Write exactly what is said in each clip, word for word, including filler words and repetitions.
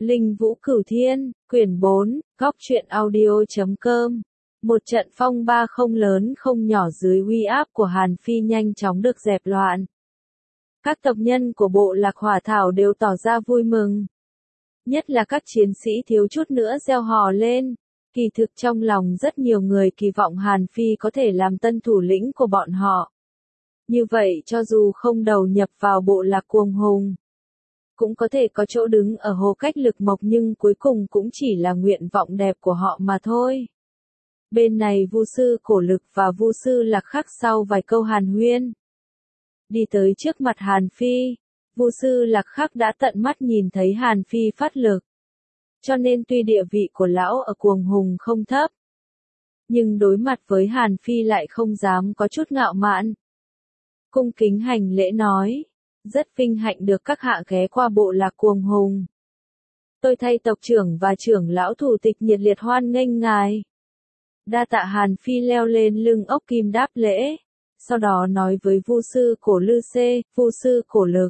Linh Vũ Cửu Thiên, quyển bốn, góc truyện audio chấm com. Một trận phong ba không lớn không nhỏ dưới uy áp của Hàn Phi nhanh chóng được dẹp loạn. Các tộc nhân của bộ lạc Hỏa Thảo đều tỏ ra vui mừng. Nhất là các chiến sĩ thiếu chút nữa reo hò lên. Kỳ thực trong lòng rất nhiều người kỳ vọng Hàn Phi có thể làm tân thủ lĩnh của bọn họ. Như vậy cho dù không đầu nhập vào bộ lạc Cuồng Hùng, cũng có thể có chỗ đứng ở Hồ Cách Lực Mộc, nhưng cuối cùng cũng chỉ là nguyện vọng đẹp của họ mà thôi. Bên này Vu sư Cổ Lực và Vu sư Lạc Khắc sau vài câu hàn huyên, đi tới trước mặt Hàn Phi. Vu sư Lạc Khắc đã tận mắt nhìn thấy Hàn Phi phát lực, cho nên tuy địa vị của lão ở Cuồng Hùng không thấp, nhưng đối mặt với Hàn Phi lại không dám có chút ngạo mạn. Cung kính hành lễ nói, rất vinh hạnh được các hạ ghé qua bộ lạc Cuồng Hùng. Tôi thay tộc trưởng và trưởng lão thủ tịch nhiệt liệt hoan nghênh ngài. Đa tạ. Hàn Phi leo lên lưng ốc kim đáp lễ, sau đó nói với Vu sư Cổ Lư Xê, Vu sư Cổ Lực.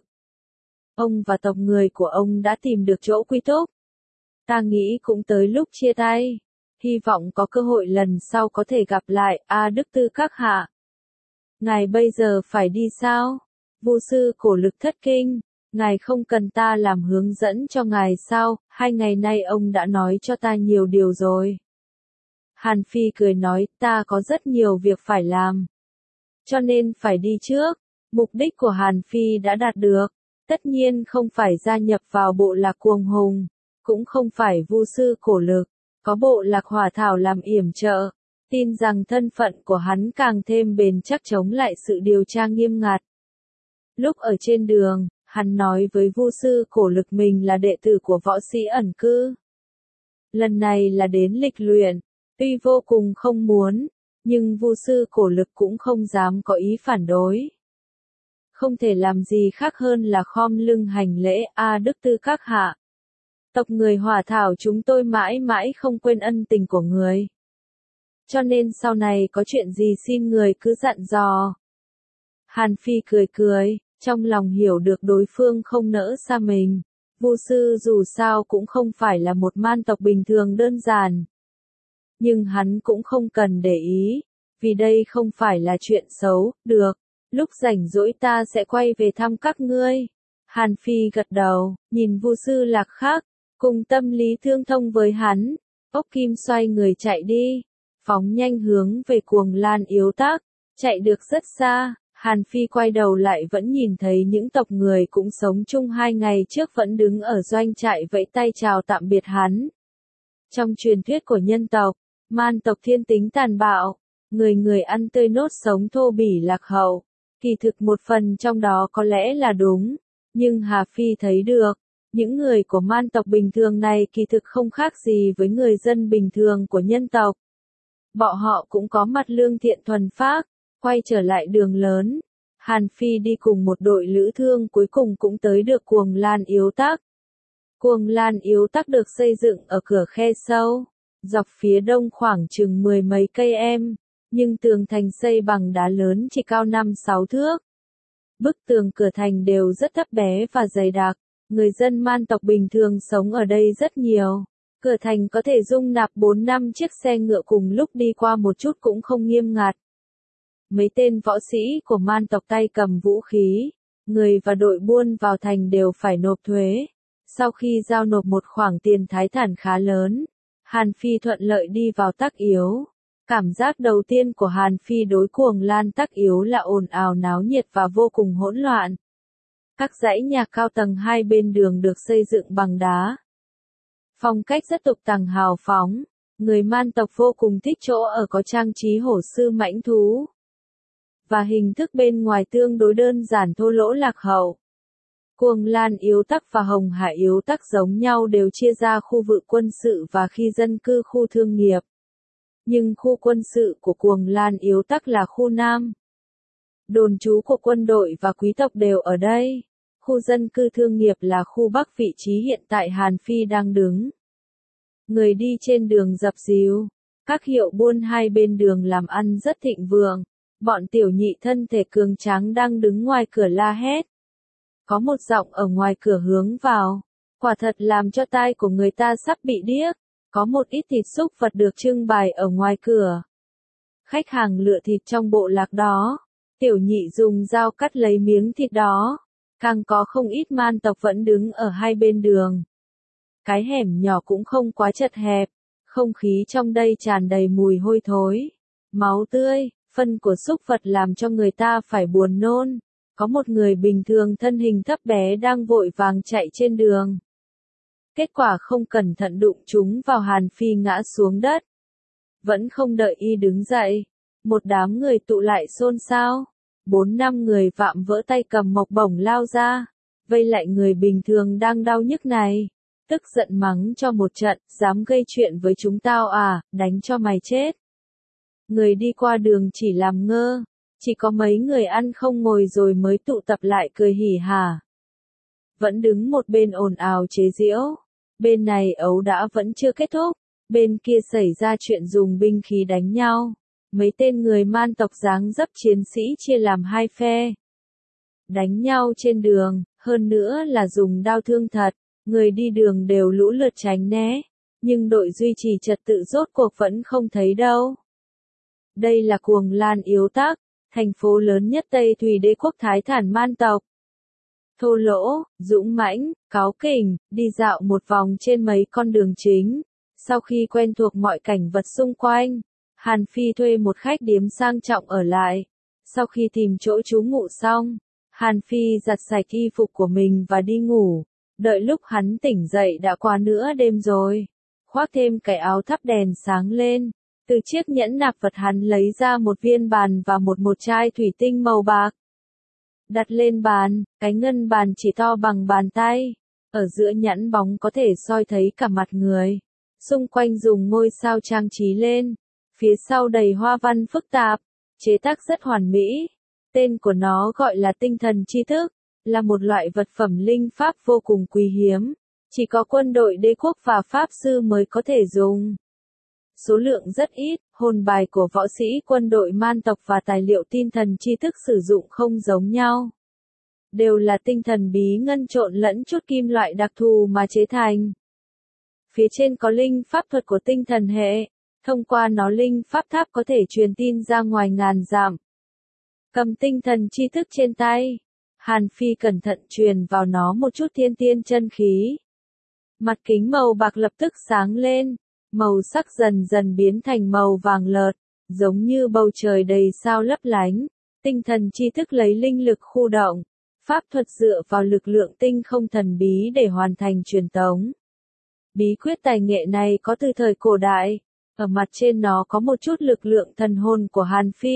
Ông và tộc người của ông đã tìm được chỗ quy túc. Ta nghĩ cũng tới lúc chia tay. Hy vọng có cơ hội lần sau có thể gặp lại. A Đức Tư các hạ. Ngài bây giờ phải đi sao? Vu sư Cổ Lực thất kinh. Ngài không cần ta làm hướng dẫn cho ngài sao? Hai ngày nay ông đã nói cho ta nhiều điều rồi. Hàn Phi cười nói, ta có rất nhiều việc phải làm, cho nên phải đi trước. Mục đích của Hàn Phi đã đạt được. Tất nhiên không phải gia nhập vào bộ lạc Cuồng Hùng, cũng không phải Vu sư Cổ Lực, có bộ lạc Hỏa Thảo làm yểm trợ. Tin rằng thân phận của hắn càng thêm bền chắc chống lại sự điều tra nghiêm ngặt. Lúc ở trên đường, hắn nói với Vu sư Cổ Lực mình là đệ tử của võ sĩ ẩn cư. Lần này là đến lịch luyện, tuy vô cùng không muốn, nhưng Vu sư Cổ Lực cũng không dám có ý phản đối. Không thể làm gì khác hơn là khom lưng hành lễ. A Đức Tư các hạ. Tộc người Hỏa Thảo chúng tôi mãi mãi không quên ân tình của người. Cho nên sau này có chuyện gì xin người cứ dặn dò. Hàn Phi cười cười, trong lòng hiểu được đối phương không nỡ xa mình. Vu sư dù sao cũng không phải là một man tộc bình thường đơn giản. Nhưng hắn cũng không cần để ý, vì đây không phải là chuyện xấu. Được, lúc rảnh rỗi ta sẽ quay về thăm các ngươi. Hàn Phi gật đầu, nhìn Vu sư Lạc Khắc, cùng tâm lý thương thông với hắn. Ốc Kim xoay người chạy đi, phóng nhanh hướng về Cuồng Lan Yếu Tác. Chạy được rất xa, Hàn Phi quay đầu lại vẫn nhìn thấy những tộc người cũng sống chung hai ngày trước vẫn đứng ở doanh trại vẫy tay chào tạm biệt hắn. Trong truyền thuyết của nhân tộc, man tộc thiên tính tàn bạo, người người ăn tươi nốt sống thô bỉ lạc hậu. Kỳ thực một phần trong đó có lẽ là đúng, nhưng Hà Phi thấy được, những người của man tộc bình thường này kỳ thực không khác gì với người dân bình thường của nhân tộc. Bọn họ cũng có mặt lương thiện thuần phác. Quay trở lại đường lớn, Hàn Phi đi cùng một đội lữ thương cuối cùng cũng tới được Cuồng Lan Yếu Tác. Cuồng Lan Yếu Tác được xây dựng ở cửa khe sâu, dọc phía đông khoảng chừng mười mấy cây em, nhưng tường thành xây bằng đá lớn chỉ cao năm sáu thước. Bức tường cửa thành đều rất thấp bé và dày đặc, người dân man tộc bình thường sống ở đây rất nhiều. Cửa thành có thể dung nạp bốn năm chiếc xe ngựa cùng lúc đi qua một chút cũng không nghiêm ngặt. Mấy tên võ sĩ của man tộc tay cầm vũ khí, người và đội buôn vào thành đều phải nộp thuế. Sau khi giao nộp một khoản tiền thái thản khá lớn, Hàn Phi thuận lợi đi vào Tác Yếu. Cảm giác đầu tiên của Hàn Phi đối Cuồng Lan Tác Yếu là ồn ào náo nhiệt và vô cùng hỗn loạn. Các dãy nhà cao tầng hai bên đường được xây dựng bằng đá. Phong cách rất tục tằng hào phóng, người man tộc vô cùng thích chỗ ở có trang trí hổ sư mãnh thú. Và hình thức bên ngoài tương đối đơn giản thô lỗ lạc hậu. Cuồng Lan Yếu Tác và Hồng Hải Yếu Tác giống nhau đều chia ra khu vực quân sự và khi dân cư khu thương nghiệp. Nhưng khu quân sự của Cuồng Lan Yếu Tác là khu Nam. Đồn trú của quân đội và quý tộc đều ở đây. Khu dân cư thương nghiệp là khu Bắc, vị trí hiện tại Hàn Phi đang đứng. Người đi trên đường dập dìu. Các hiệu buôn hai bên đường làm ăn rất thịnh vượng. Bọn tiểu nhị thân thể cường tráng đang đứng ngoài cửa la hét. Có một giọng ở ngoài cửa hướng vào. Quả thật làm cho tai của người ta sắp bị điếc. Có một ít thịt súc vật được trưng bày ở ngoài cửa. Khách hàng lựa thịt trong bộ lạc đó. Tiểu nhị dùng dao cắt lấy miếng thịt đó. Càng có không ít man tộc vẫn đứng ở hai bên đường. Cái hẻm nhỏ cũng không quá chật hẹp. Không khí trong đây tràn đầy mùi hôi thối. Máu tươi, phân của súc vật làm cho người ta phải buồn nôn. Có một người bình thường thân hình thấp bé đang vội vàng chạy trên đường. Kết quả không cẩn thận đụng chúng vào Hàn Phi ngã xuống đất. Vẫn không đợi y đứng dậy. Một đám người tụ lại xôn xao. Bốn năm người vạm vỡ tay cầm mộc bổng lao ra. Vây lại người bình thường đang đau nhức này. Tức giận mắng cho một trận, dám gây chuyện với chúng tao à, đánh cho mày chết. Người đi qua đường chỉ làm ngơ. Chỉ có mấy người ăn không ngồi rồi mới tụ tập lại cười hỉ hả. Vẫn đứng một bên ồn ào chế giễu. Bên này ấu đã vẫn chưa kết thúc. Bên kia xảy ra chuyện dùng binh khí đánh nhau. Mấy tên người man tộc dáng dấp chiến sĩ chia làm hai phe. Đánh nhau trên đường, hơn nữa là dùng đao thương thật. Người đi đường đều lũ lượt tránh né. Nhưng đội duy trì trật tự rốt cuộc vẫn không thấy đâu. Đây là Cuồng Lan Yếu Tắc, thành phố lớn nhất Tây Thùy Đế quốc Thái Thản man tộc. Thô lỗ, dũng mãnh, cáu kỉnh, đi dạo một vòng trên mấy con đường chính. Sau khi quen thuộc mọi cảnh vật xung quanh, Hàn Phi thuê một khách điếm sang trọng ở lại. Sau khi tìm chỗ trú ngụ xong, Hàn Phi giặt sạch y phục của mình và đi ngủ. Đợi lúc hắn tỉnh dậy đã qua nửa đêm rồi. Khoác thêm cái áo thắp đèn sáng lên. Từ chiếc nhẫn nạp vật hắn lấy ra một viên bàn và một một chai thủy tinh màu bạc. Đặt lên bàn, cái ngân bàn chỉ to bằng bàn tay. Ở giữa nhẫn bóng có thể soi thấy cả mặt người. Xung quanh dùng ngôi sao trang trí lên. Phía sau đầy hoa văn phức tạp. Chế tác rất hoàn mỹ. Tên của nó gọi là tinh thần tri thức. Là một loại vật phẩm linh pháp vô cùng quý hiếm. Chỉ có quân đội đế quốc và pháp sư mới có thể dùng. Số lượng rất ít, hồn bài của võ sĩ quân đội man tộc và tài liệu tinh thần tri thức sử dụng không giống nhau. Đều là tinh thần bí ngân trộn lẫn chút kim loại đặc thù mà chế thành. Phía trên có linh pháp thuật của tinh thần hệ. Thông qua nó linh pháp tháp có thể truyền tin ra ngoài ngàn dặm. Cầm tinh thần tri thức trên tay. Hàn Phi cẩn thận truyền vào nó một chút thiên tiên chân khí. Mặt kính màu bạc lập tức sáng lên. Màu sắc dần dần biến thành màu vàng lợt, giống như bầu trời đầy sao lấp lánh. Tinh thần tri thức lấy linh lực khu động. Pháp thuật dựa vào lực lượng tinh không thần bí để hoàn thành truyền tống. Bí quyết tài nghệ này có từ thời cổ đại. Ở mặt trên nó có một chút lực lượng thần hồn của Hàn Phi.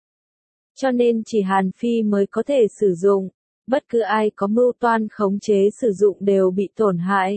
Cho nên chỉ Hàn Phi mới có thể sử dụng. Bất cứ ai có mưu toan khống chế sử dụng đều bị tổn hại.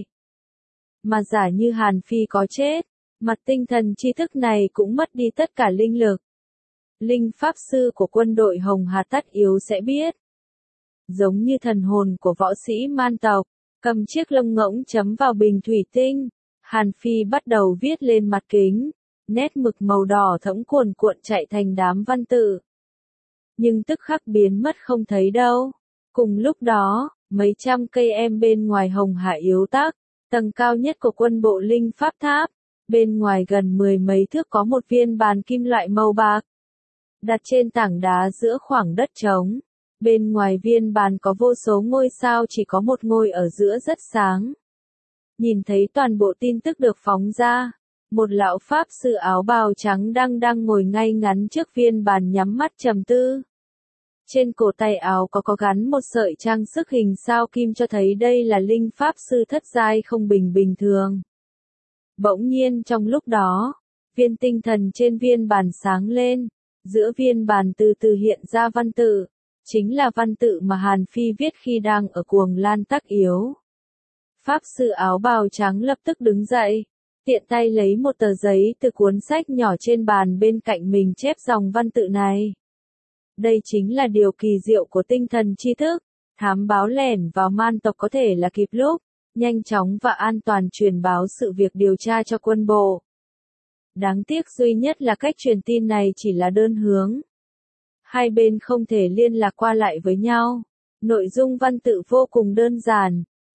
Mà giả như Hàn Phi có chết, mặt tinh thần tri thức này cũng mất đi tất cả linh lực. Linh pháp sư của quân đội Hồng Hà Tát Yếu sẽ biết. Giống như thần hồn của võ sĩ man tộc, cầm chiếc lông ngỗng chấm vào bình thủy tinh, Hàn Phi bắt đầu viết lên mặt kính, nét mực màu đỏ thẫm cuồn cuộn chạy thành đám văn tự. Nhưng tức khắc biến mất không thấy đâu. Cùng lúc đó, mấy trăm cây em bên ngoài Hồng Hà Yếu Tắc, tầng cao nhất của quân bộ linh pháp tháp, bên ngoài gần mười mấy thước có một viên bàn kim loại màu bạc. Đặt trên tảng đá giữa khoảng đất trống. Bên ngoài viên bàn có vô số ngôi sao, chỉ có một ngôi ở giữa rất sáng. Nhìn thấy toàn bộ tin tức được phóng ra. Một lão pháp sư áo bào trắng đang đang ngồi ngay ngắn trước viên bàn nhắm mắt trầm tư. Trên cổ tay áo có có gắn một sợi trang sức hình sao kim cho thấy đây là linh pháp sư thất giai không bình bình thường. Bỗng nhiên trong lúc đó, viên tinh thần trên viên bàn sáng lên, giữa viên bàn từ từ hiện ra văn tự, chính là văn tự mà Hàn Phi viết khi đang ở Cuồng Lan Tắc Yếu. Pháp sư áo bào trắng lập tức đứng dậy, tiện tay lấy một tờ giấy từ cuốn sách nhỏ trên bàn bên cạnh mình chép dòng văn tự này. Đây chính là điều kỳ diệu của tinh thần tri thức, thám báo lẻn vào man tộc có thể là kịp lúc, nhanh chóng và an toàn truyền báo sự việc điều tra cho quân bộ. Đáng tiếc duy nhất là cách truyền tin này chỉ là đơn hướng. Hai bên không thể liên lạc qua lại với nhau. Nội dung văn tự vô cùng đơn giản,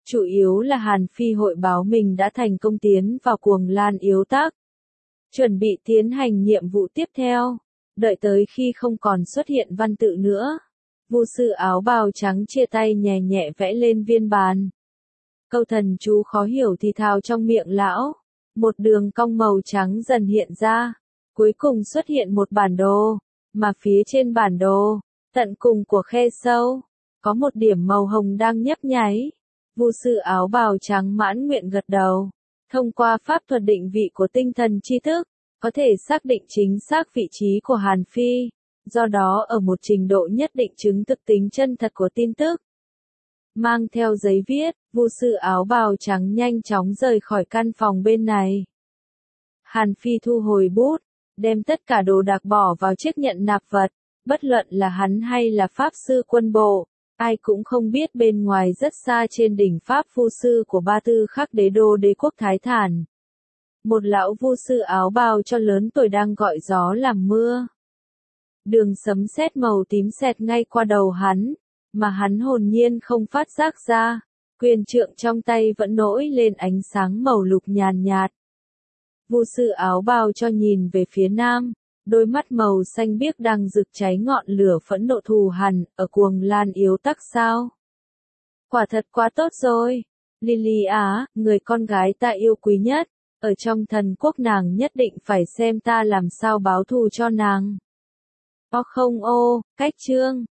Chủ yếu là Hàn Phi hội báo mình đã thành công tiến vào Cuồng Lan Yếu Tắc. Chuẩn bị tiến hành nhiệm vụ tiếp theo. Đợi tới khi không còn xuất hiện văn tự nữa. Vu sư áo bào trắng chia tay nhẹ nhẹ vẽ lên viên bàn. Câu thần chú khó hiểu thì thào trong miệng lão. Một đường cong màu trắng dần hiện ra. Cuối cùng xuất hiện một bản đồ. Mà phía trên bản đồ, tận cùng của khe sâu, có một điểm màu hồng đang nhấp nháy. Vu sư áo bào trắng mãn nguyện gật đầu. Thông qua pháp thuật định vị của tinh thần tri thức, có thể xác định chính xác vị trí của Hàn Phi. Do đó ở một trình độ nhất định chứng thực tính chân thật của tin tức. Mang theo giấy viết, Vu sư áo bào trắng nhanh chóng rời khỏi căn phòng bên này. Hàn Phi thu hồi bút, đem tất cả đồ đạc bỏ vào chiếc nhận nạp vật, bất luận là hắn hay là pháp sư quân bộ, ai cũng không biết bên ngoài rất xa trên đỉnh pháp vu sư của Ba Tư Khắc Đế đô đế quốc Thái Thản. Một lão vu sư áo bào cho lớn tuổi đang gọi gió làm mưa. Đường sấm sét màu tím xẹt ngay qua đầu hắn, mà hắn hồn nhiên không phát giác ra, quyền trượng trong tay vẫn nổi lên ánh sáng màu lục nhàn nhạt. Vu sư áo bào cho nhìn về phía nam, đôi mắt màu xanh biếc đang rực cháy ngọn lửa phẫn nộ thù hằn, ở Cuồng Lan Yếu Tắc sao? Quả thật quá tốt rồi. Lily á, người con gái ta yêu quý nhất, ở trong thần quốc nàng nhất định phải xem ta làm sao báo thù cho nàng. O không ô, cách chương.